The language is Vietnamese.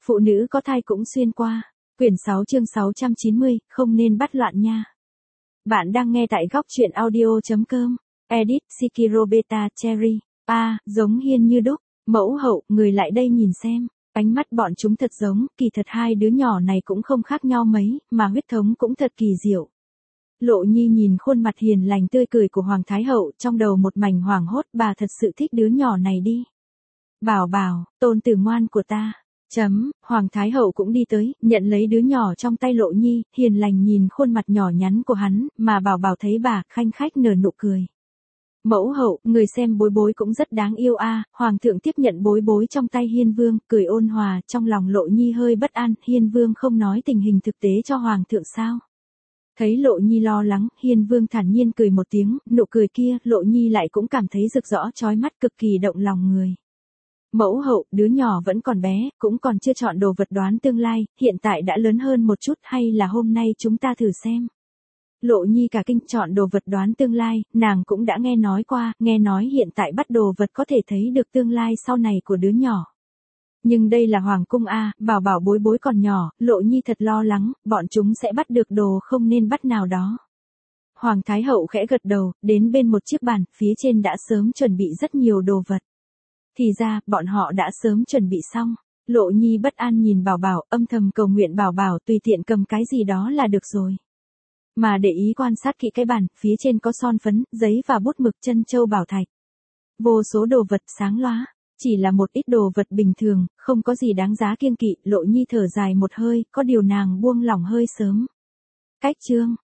Phụ nữ có thai cũng xuyên qua. Quyển 6 chương 690, không nên bắt loạn nha. Bạn đang nghe tại góc truyện audio.com. Edit Shikiro Beta Cherry. Giống hiên như đúc. Mẫu hậu, người lại đây nhìn xem. Ánh mắt bọn chúng thật giống, kỳ thật hai đứa nhỏ này cũng không khác nhau mấy, mà huyết thống cũng thật kỳ diệu. Lộ Nhi nhìn khuôn mặt hiền lành tươi cười của Hoàng Thái Hậu, trong đầu một mảnh hoảng hốt, bà thật sự thích đứa nhỏ này đi. Bảo bảo, tôn tử ngoan của ta. Hoàng Thái Hậu cũng đi tới, nhận lấy đứa nhỏ trong tay Lộ Nhi, hiền lành nhìn khuôn mặt nhỏ nhắn của hắn, mà bảo bảo thấy bà, khanh khách nở nụ cười. Mẫu hậu, người xem bối bối cũng rất đáng yêu a. Hoàng thượng tiếp nhận bối bối trong tay Hiên Vương, cười ôn hòa, trong lòng Lộ Nhi hơi bất an, Hiên Vương không nói tình hình thực tế cho Hoàng thượng sao? Thấy Lộ Nhi lo lắng, Hiên Vương thản nhiên cười một tiếng, nụ cười kia, Lộ Nhi lại cũng cảm thấy rực rỡ chói mắt, cực kỳ động lòng người. Mẫu hậu, đứa nhỏ vẫn còn bé, cũng còn chưa chọn đồ vật đoán tương lai, hiện tại đã lớn hơn một chút, hay là hôm nay chúng ta thử xem. Lộ Nhi cả kinh, chọn đồ vật đoán tương lai, nàng cũng đã nghe nói qua, nghe nói hiện tại bắt đồ vật có thể thấy được tương lai sau này của đứa nhỏ. Nhưng đây là hoàng cung a, bảo bảo bối bối còn nhỏ, Lộ Nhi thật lo lắng, bọn chúng sẽ bắt được đồ không nên bắt nào đó. Hoàng Thái Hậu khẽ gật đầu, đến bên một chiếc bàn, phía trên đã sớm chuẩn bị rất nhiều đồ vật. Thì ra, bọn họ đã sớm chuẩn bị xong. Lộ Nhi bất an nhìn bảo bảo, âm thầm cầu nguyện bảo bảo tùy tiện cầm cái gì đó là được rồi. Mà để ý quan sát kỹ cái bàn, phía trên có son phấn, giấy và bút mực, chân châu bảo thạch. Vô số đồ vật sáng lóa, chỉ là một ít đồ vật bình thường, không có gì đáng giá kiêng kỵ. Lộ Nhi thở dài một hơi, có điều nàng buông lỏng hơi sớm. Cách chương,